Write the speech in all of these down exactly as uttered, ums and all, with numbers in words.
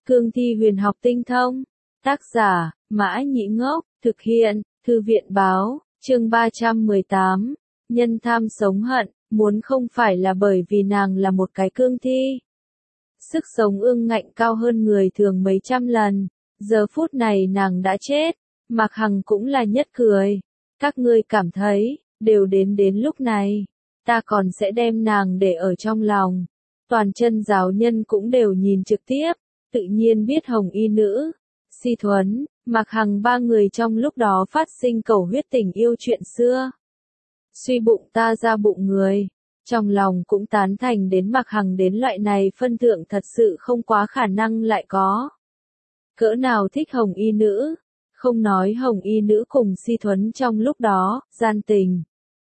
Cương thi huyền học tinh thông. Tác giả, Mã Nhĩ Ngốc, thực hiện, Thư viện Báo, chương ba trăm mười tám. Nhân tham sống hận, muốn không phải là bởi vì nàng là một cái cương thi. Sức sống ương ngạnh cao hơn người thường mấy trăm lần, giờ phút này nàng đã chết, Mạc Hằng cũng là nhất cười. Các ngươi cảm thấy, đều đến đến lúc này, ta còn sẽ đem nàng để ở trong lòng. Toàn chân giáo nhân cũng đều nhìn trực tiếp, tự nhiên biết hồng y nữ, Si Thuấn, Mạc Hằng ba người trong lúc đó phát sinh cầu huyết tình yêu chuyện xưa. Suy bụng ta ra bụng người, trong lòng cũng tán thành đến Mạc Hằng đến loại này phân thượng thật sự không quá khả năng lại có. Cỡ nào thích hồng y nữ, không nói hồng y nữ cùng Si Thuấn trong lúc đó, gian tình.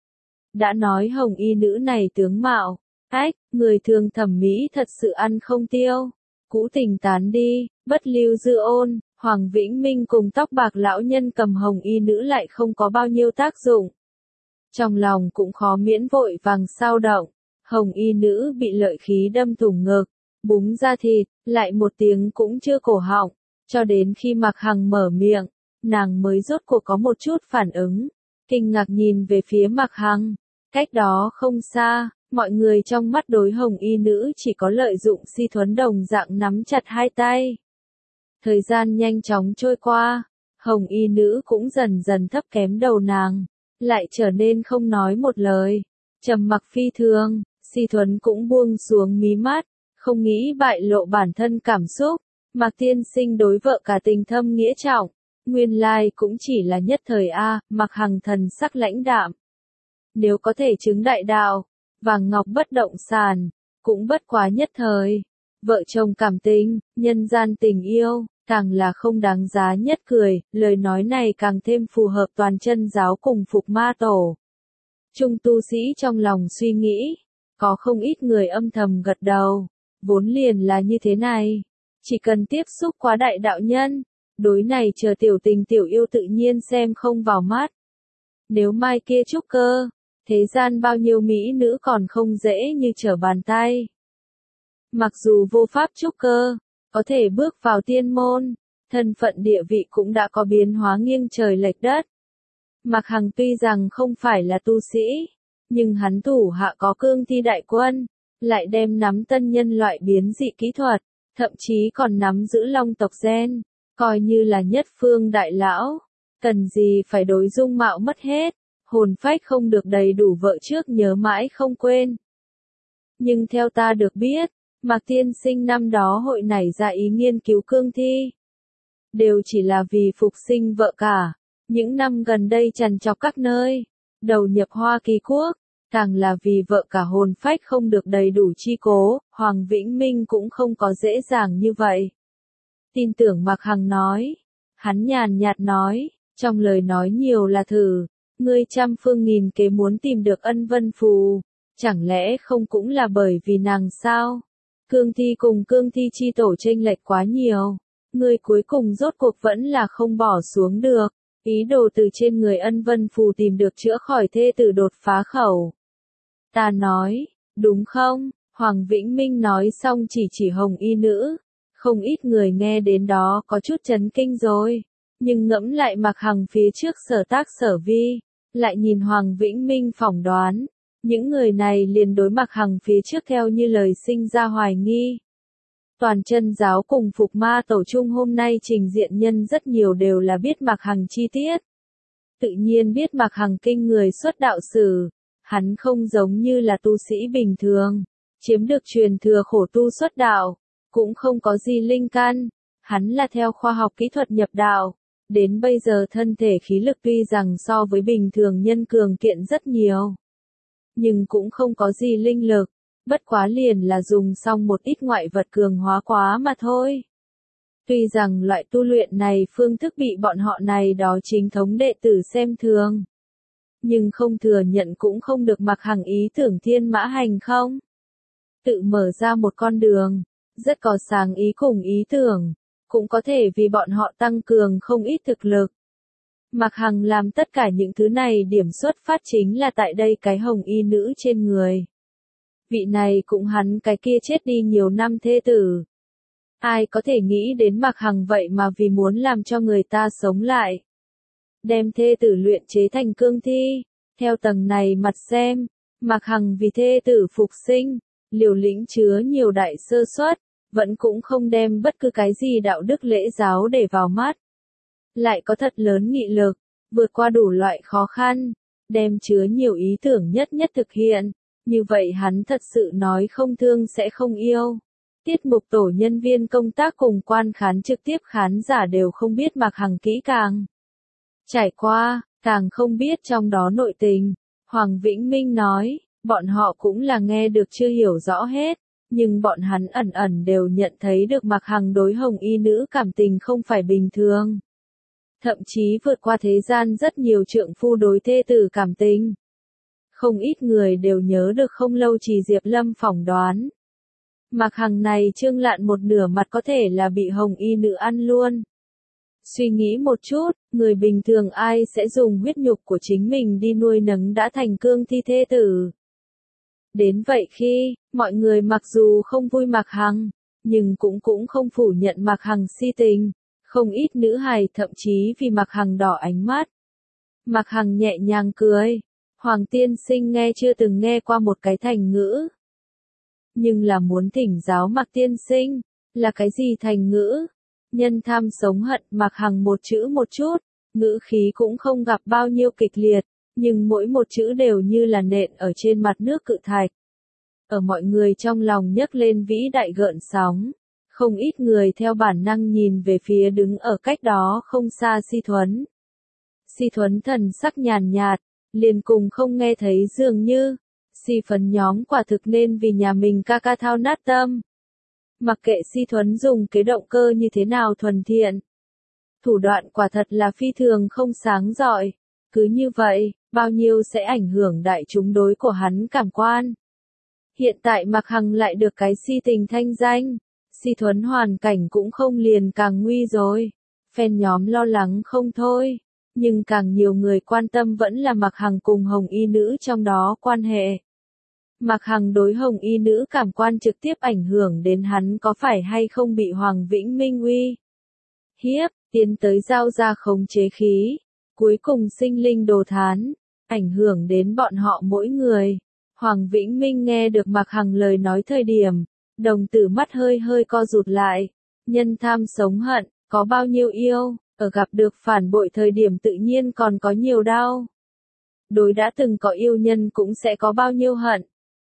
Đã nói hồng y nữ này tướng mạo, ách, người thường thẩm mỹ thật sự ăn không tiêu. Cũ tình tán đi, bất lưu dư ôn, Hoàng Vĩnh Minh cùng tóc bạc lão nhân cầm hồng y nữ lại không có bao nhiêu tác dụng. Trong lòng cũng khó miễn vội vàng sao động, hồng y nữ bị lợi khí đâm thủng ngực, búng ra thịt, lại một tiếng cũng chưa cổ họng, cho đến khi Mạc Hằng mở miệng, nàng mới rốt cuộc có một chút phản ứng, kinh ngạc nhìn về phía Mạc Hằng, cách đó không xa. Mọi người trong mắt đối hồng y nữ chỉ có lợi dụng Si Thuấn đồng dạng nắm chặt hai tay. Thời gian nhanh chóng trôi qua, hồng y nữ cũng dần dần thấp kém đầu nàng, lại trở nên không nói một lời, trầm mặc phi thường. Si Thuấn cũng buông xuống mí mắt, không nghĩ bại lộ bản thân cảm xúc. Mạc tiên sinh đối vợ cả tình thâm nghĩa trọng, nguyên lai cũng chỉ là nhất thời a. Mạc Hằng thần sắc lãnh đạm. Nếu có thể chứng đại đạo, vàng ngọc bất động sản, cũng bất quá nhất thời. Vợ chồng cảm tình, nhân gian tình yêu, càng là không đáng giá nhất cười, lời nói này càng thêm phù hợp toàn chân giáo cùng Phục Ma Tổ. Trung tu sĩ trong lòng suy nghĩ, có không ít người âm thầm gật đầu, vốn liền là như thế này. Chỉ cần tiếp xúc quá đại đạo nhân, đối này chờ tiểu tình tiểu yêu tự nhiên xem không vào mắt. Nếu mai kia trúc cơ, thế gian bao nhiêu mỹ nữ còn không dễ như trở bàn tay. Mặc dù vô pháp trúc cơ, có thể bước vào tiên môn, thân phận địa vị cũng đã có biến hóa nghiêng trời lệch đất. Mạc Hằng tuy rằng không phải là tu sĩ, nhưng hắn thủ hạ có cương thi đại quân, lại đem nắm tân nhân loại biến dị kỹ thuật, thậm chí còn nắm giữ long tộc gen, coi như là nhất phương đại lão, cần gì phải đối dung mạo mất hết. Hồn phách không được đầy đủ vợ trước nhớ mãi không quên. Nhưng theo ta được biết, Mạc tiên sinh năm đó hội nảy ra ý nghiên cứu cương thi. Đều chỉ là vì phục sinh vợ cả. Những năm gần đây trằn trọc các nơi, đầu nhập Hoa Kỳ Quốc, càng là vì vợ cả hồn phách không được đầy đủ chi cố, Hoàng Vĩnh Minh cũng không có dễ dàng như vậy. Tin tưởng Mạc Hằng nói, hắn nhàn nhạt nói, trong lời nói nhiều là thử. Ngươi trăm phương nghìn kế muốn tìm được ân vân phù, chẳng lẽ không cũng là bởi vì nàng sao? Cương thi cùng cương thi chi tổ chênh lệch quá nhiều, ngươi cuối cùng rốt cuộc vẫn là không bỏ xuống được, ý đồ từ trên người ân vân phù tìm được chữa khỏi thê tử đột phá khẩu. Ta nói, đúng không? Hoàng Vĩnh Minh nói xong chỉ chỉ hồng y nữ, không ít người nghe đến đó có chút chấn kinh rồi, nhưng ngẫm lại Mạc Hằng phía trước sở tác sở vi. Lại nhìn Hoàng Vĩnh Minh phỏng đoán, những người này liền đối Mạc Hằng phía trước theo như lời sinh ra hoài nghi. Toàn chân giáo cùng Phục Ma Tổ chung hôm nay trình diện nhân rất nhiều đều là biết Mạc Hằng chi tiết. Tự nhiên biết Mạc Hằng kinh người xuất đạo sử, hắn không giống như là tu sĩ bình thường, chiếm được truyền thừa khổ tu xuất đạo, cũng không có gì linh căn, hắn là theo khoa học kỹ thuật nhập đạo. Đến bây giờ thân thể khí lực tuy rằng so với bình thường nhân cường kiện rất nhiều, nhưng cũng không có gì linh lực, bất quá liền là dùng xong một ít ngoại vật cường hóa quá mà thôi. Tuy rằng loại tu luyện này phương thức bị bọn họ này đó chính thống đệ tử xem thường, nhưng không thừa nhận cũng không được Mạc Hằng ý tưởng thiên mã hành không. Tự mở ra một con đường, rất có sáng ý cùng ý tưởng. Cũng có thể vì bọn họ tăng cường không ít thực lực. Mạc Hằng làm tất cả những thứ này điểm xuất phát chính là tại đây cái hồng y nữ trên người. Vị này cũng hắn cái kia chết đi nhiều năm thê tử. Ai có thể nghĩ đến Mạc Hằng vậy mà vì muốn làm cho người ta sống lại. Đem thê tử luyện chế thành cương thi. Theo tầng này mặt xem, Mạc Hằng vì thê tử phục sinh, liều lĩnh chứa nhiều đại sơ suất, vẫn cũng không đem bất cứ cái gì đạo đức lễ giáo để vào mắt. Lại có thật lớn nghị lực, vượt qua đủ loại khó khăn, đem chứa nhiều ý tưởng nhất nhất thực hiện, như vậy hắn thật sự nói không thương sẽ không yêu. Tiết mục tổ nhân viên công tác cùng quan khán trực tiếp khán giả đều không biết Mạc Hằng kỹ càng trải qua, càng không biết trong đó nội tình. Hoàng Vĩnh Minh nói, bọn họ cũng là nghe được chưa hiểu rõ hết, nhưng bọn hắn ẩn ẩn đều nhận thấy được Mạc Hằng đối hồng y nữ cảm tình không phải bình thường. Thậm chí vượt qua thế gian rất nhiều trượng phu đối thê tử cảm tình. Không ít người đều nhớ được không lâu Trì Diệp Lâm phỏng đoán. Mạc Hằng này trương lạn một nửa mặt có thể là bị hồng y nữ ăn luôn. Suy nghĩ một chút, người bình thường ai sẽ dùng huyết nhục của chính mình đi nuôi nấng đã thành cương thi thê tử. Đến vậy khi, mọi người mặc dù không vui Mạc Hằng, nhưng cũng cũng không phủ nhận Mạc Hằng si tình. Không ít nữ hài thậm chí vì Mạc Hằng đỏ ánh mắt. Mạc Hằng nhẹ nhàng cười. Hoàng tiên sinh nghe chưa từng nghe qua một cái thành ngữ. Nhưng là muốn thỉnh giáo Mạc tiên sinh, là cái gì thành ngữ? Nhân tham sống hận. Mạc Hằng một chữ một chút, ngữ khí cũng không gặp bao nhiêu kịch liệt, nhưng mỗi một chữ đều như là nện ở trên mặt nước cự thạch. Ở mọi người trong lòng nhấc lên vĩ đại gợn sóng. Không ít người theo bản năng nhìn về phía đứng ở cách đó không xa Si Thuấn. Si Thuấn thần sắc nhàn nhạt, liền cùng không nghe thấy dường như. Si phấn nhóm quả thực nên vì nhà mình ca ca thao nát tâm. Mặc kệ Si Thuấn dùng cái động cơ như thế nào thuần thiện. Thủ đoạn quả thật là phi thường không sáng rọi. Cứ như vậy, bao nhiêu sẽ ảnh hưởng đại chúng đối của hắn cảm quan. Hiện tại Mạc Hằng lại được cái si tình thanh danh. Si Thuấn hoàn cảnh cũng không liền càng nguy rồi. Fan nhóm lo lắng không thôi. Nhưng càng nhiều người quan tâm vẫn là Mạc Hằng cùng hồng y nữ trong đó quan hệ. Mạc Hằng đối hồng y nữ cảm quan trực tiếp ảnh hưởng đến hắn có phải hay không bị Hoàng Vĩnh Minh uy hiếp, tiến tới giao ra khống chế khí. Cuối cùng sinh linh đồ thán, ảnh hưởng đến bọn họ mỗi người. Hoàng Vĩnh Minh nghe được Mạc Hằng lời nói thời điểm, đồng tử mắt hơi hơi co rụt lại. Nhân tham sống hận, có bao nhiêu yêu, ở gặp được phản bội thời điểm tự nhiên còn có nhiều đau. Đối đã từng có yêu nhân cũng sẽ có bao nhiêu hận.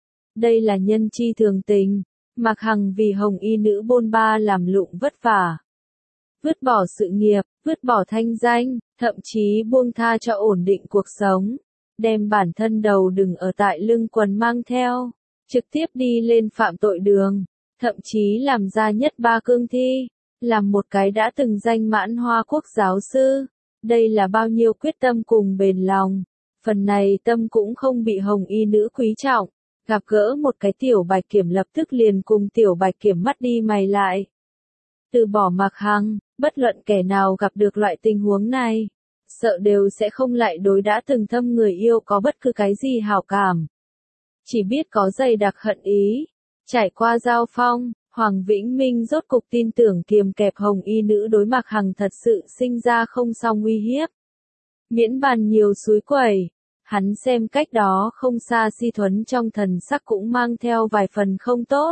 Đây là nhân chi thường tình. Mạc Hằng vì hồng y nữ bôn ba làm lụng vất vả. Vứt bỏ sự nghiệp, vứt bỏ thanh danh, thậm chí buông tha cho ổn định cuộc sống. Đem bản thân đầu đừng ở tại lưng quần mang theo. Trực tiếp đi lên phạm tội đường. Thậm chí làm ra nhất ba cương thi. Làm một cái đã từng danh mãn Hoa Quốc giáo sư. Đây là bao nhiêu quyết tâm cùng bền lòng. Phần này tâm cũng không bị hồng y nữ quý trọng. Gặp gỡ một cái Tiểu Bạch Kiểm lập tức liền cùng Tiểu Bạch Kiểm mắt đi mày lại. Từ bỏ Mạc Hằng, bất luận kẻ nào gặp được loại tình huống này, sợ đều sẽ không lại đối đã từng thâm người yêu có bất cứ cái gì hảo cảm. Chỉ biết có dày đặc hận ý. Trải qua giao phong, Hoàng Vĩnh Minh rốt cục tin tưởng kiềm kẹp hồng y nữ đối Mạc Hằng thật sự sinh ra không song uy hiếp. Miễn bàn nhiều suối quẩy. Hắn xem cách đó không xa Si Thuấn trong thần sắc cũng mang theo vài phần không tốt.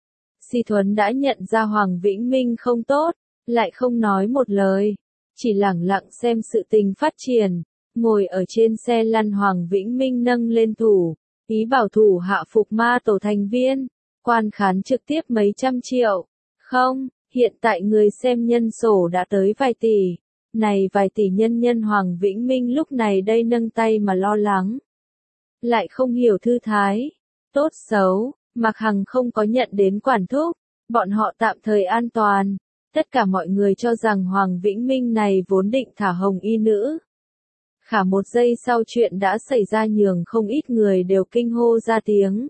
Si Thuấn đã nhận ra Hoàng Vĩnh Minh không tốt, lại không nói một lời. Chỉ lẳng lặng xem sự tình phát triển. Ngồi ở trên xe lăn Hoàng Vĩnh Minh nâng lên thủ. Ý bảo thủ hạ phục ma tổ thành viên. Quan khán trực tiếp mấy trăm triệu. Không, hiện tại người xem nhân sổ đã tới vài tỷ. Này vài tỷ nhân nhân Hoàng Vĩnh Minh lúc này đây nâng tay mà lo lắng. Lại không hiểu thư thái. Tốt xấu, Mạc Hằng không có nhận đến quản thúc. Bọn họ tạm thời an toàn. Tất cả mọi người cho rằng Hoàng Vĩnh Minh này vốn định thả hồng y nữ. Khả một giây sau chuyện đã xảy ra nhường không ít người đều kinh hô ra tiếng.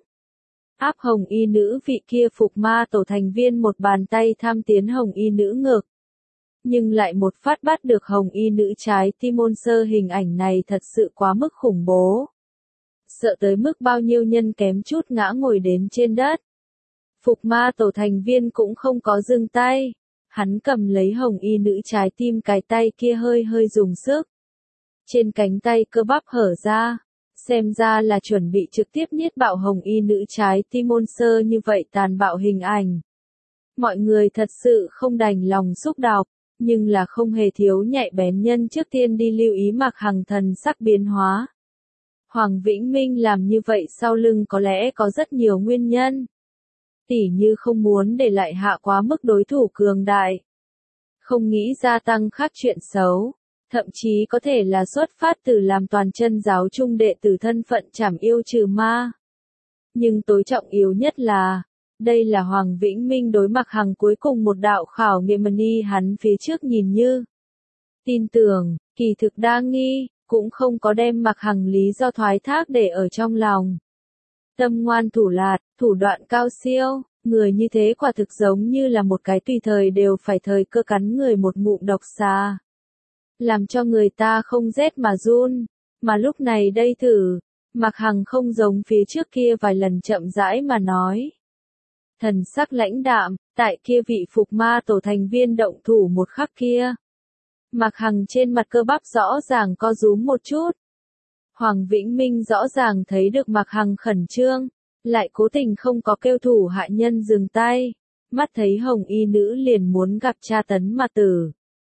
Áp hồng y nữ vị kia phục ma tổ thành viên một bàn tay tham tiến hồng y nữ ngực. Nhưng lại một phát bắt được hồng y nữ trái tim ôn sơ hình ảnh này thật sự quá mức khủng bố. Sợ tới mức bao nhiêu nhân kém chút ngã ngồi đến trên đất. Phục ma tổ thành viên cũng không có dừng tay. Hắn cầm lấy hồng y nữ trái tim cái tay kia hơi hơi dùng sức. Trên cánh tay cơ bắp hở ra. Xem ra là chuẩn bị trực tiếp niết bạo hồng y nữ trái tim môn sơ như vậy tàn bạo hình ảnh. Mọi người thật sự không đành lòng xúc đọc, nhưng là không hề thiếu nhạy bén nhân trước tiên đi lưu ý Mạc Hằng thần sắc biến hóa. Hoàng Vĩnh Minh làm như vậy sau lưng có lẽ có rất nhiều nguyên nhân. Tỉ như không muốn để lại hạ quá mức đối thủ cường đại. Không nghĩ gia tăng khác chuyện xấu. Thậm chí có thể là xuất phát từ làm toàn chân giáo trung đệ tử thân phận trảm yêu trừ ma. Nhưng tối trọng yếu nhất là, đây là Hoàng Vĩnh Minh đối Mạc Hằng cuối cùng một đạo khảo nghiệm ni hắn phía trước nhìn như. Tin tưởng, kỳ thực đa nghi, cũng không có đem Mạc Hằng lý do thoái thác để ở trong lòng. Tâm ngoan thủ lạt, thủ đoạn cao siêu, người như thế quả thực giống như là một cái tùy thời đều phải thời cơ cắn người một ngụm độc xà. Làm cho người ta không rét mà run, mà lúc này đây thử, Mạc Hằng không giống phía trước kia vài lần chậm rãi mà nói. Thần sắc lãnh đạm, tại kia vị phục ma tổ thành viên động thủ một khắc kia. Mạc Hằng trên mặt cơ bắp rõ ràng co rúm một chút. Hoàng Vĩnh Minh rõ ràng thấy được Mạc Hằng khẩn trương, lại cố tình không có kêu thủ hạ nhân dừng tay, mắt thấy hồng y nữ liền muốn gặp tra tấn mà tử.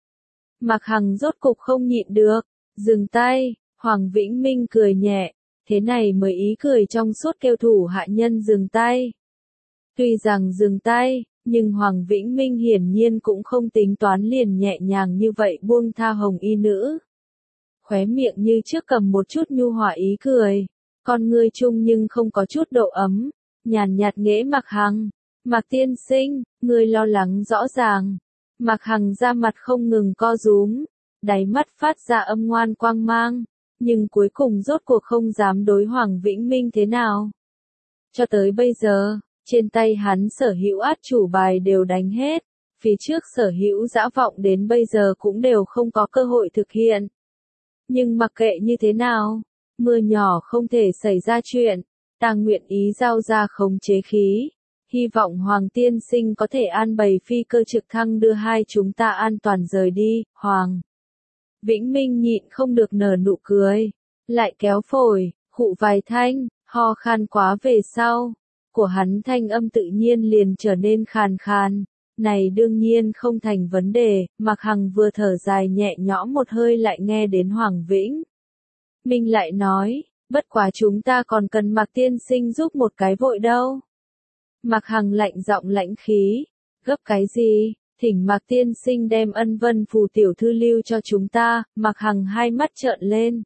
Mạc Hằng rốt cục không nhịn được, dừng tay, Hoàng Vĩnh Minh cười nhẹ, thế này mới ý cười trong suốt kêu thủ hạ nhân dừng tay. Tuy rằng dừng tay, nhưng Hoàng Vĩnh Minh hiển nhiên cũng không tính toán liền nhẹ nhàng như vậy buông tha hồng y nữ. Khóe miệng như trước cầm một chút nhu hòa ý cười, con ngươi chung nhưng không có chút độ ấm, nhàn nhạt nghễ Mạc Hằng, Mạc tiên sinh, ngươi lo lắng rõ ràng. Mạc Hằng ra mặt không ngừng co rúm, đáy mắt phát ra âm ngoan quang mang, nhưng cuối cùng rốt cuộc không dám đối Hoàng Vĩnh Minh thế nào. Cho tới bây giờ, trên tay hắn sở hữu át chủ bài đều đánh hết, phía trước sở hữu dã vọng đến bây giờ cũng đều không có cơ hội thực hiện. Nhưng mặc kệ như thế nào, mưa nhỏ không thể xảy ra chuyện, ta nguyện ý giao ra khống chế khí. Hy vọng Hoàng tiên sinh có thể an bày phi cơ trực thăng đưa hai chúng ta an toàn rời đi, Hoàng. Vĩnh Minh nhịn không được nở nụ cười, lại kéo phổi, khụ vài thanh, ho khan quá về sau, của hắn thanh âm tự nhiên liền trở nên khàn khàn. Này đương nhiên không thành vấn đề, Mạc Hằng vừa thở dài nhẹ nhõm một hơi lại nghe đến Hoàng Vĩnh Minh lại nói, bất quá chúng ta còn cần Mạc tiên sinh giúp một cái vội đâu. Mạc Hằng lạnh giọng lãnh khí, gấp cái gì, thỉnh Mạc tiên sinh đem ân vân phù tiểu thư lưu cho chúng ta. Mạc Hằng hai mắt trợn lên.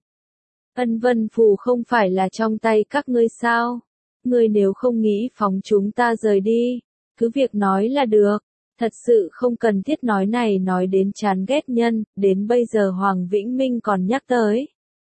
Ân vân phù không phải là trong tay các ngươi sao? Ngươi nếu không nghĩ phóng chúng ta rời đi, cứ việc nói là được, thật sự không cần thiết nói này nói đến chán ghét nhân, đến bây giờ Hoàng Vĩnh Minh còn nhắc tới.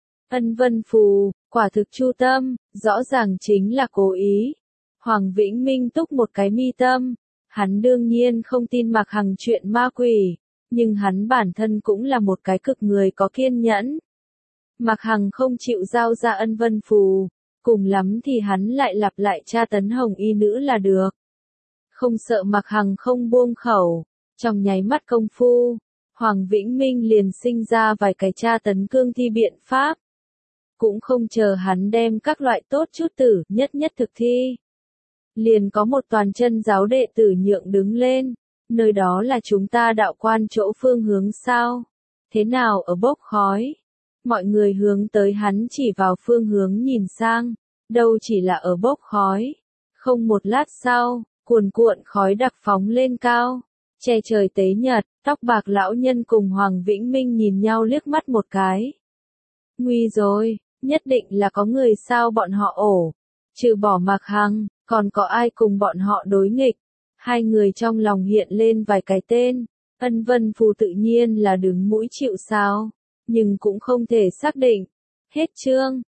Ân vân phù, quả thực chu tâm, rõ ràng chính là cố ý. Hoàng Vĩnh Minh túc một cái mi tâm, hắn đương nhiên không tin Mạc Hằng chuyện ma quỷ, nhưng hắn bản thân cũng là một cái cực người có kiên nhẫn. Mạc Hằng không chịu giao ra ân vân phù, cùng lắm thì hắn lại lặp lại tra tấn hồng y nữ là được. Không sợ Mạc Hằng không buông khẩu, trong nháy mắt công phu, Hoàng Vĩnh Minh liền sinh ra vài cái tra tấn cương thi biện pháp. Cũng không chờ hắn đem các loại tốt chút tử nhất nhất thực thi. Liền có một toàn chân giáo đệ tử nhượng đứng lên, nơi đó là chúng ta đạo quan chỗ phương hướng sao? Thế nào ở bốc khói? Mọi người hướng tới hắn chỉ vào phương hướng nhìn sang, đâu chỉ là ở bốc khói. Không một lát sau, cuồn cuộn khói đặc phóng lên cao, che trời tế nhật, tóc bạc lão nhân cùng Hoàng Vĩnh Minh nhìn nhau liếc mắt một cái. Nguy rồi, nhất định là có người sao bọn họ ổ, trừ bỏ Mạc Hằng, còn có ai cùng bọn họ đối nghịch. Hai người trong lòng hiện lên vài cái tên, ân vân phù tự nhiên là đứng mũi chịu sào, nhưng cũng không thể xác định. Hết chương.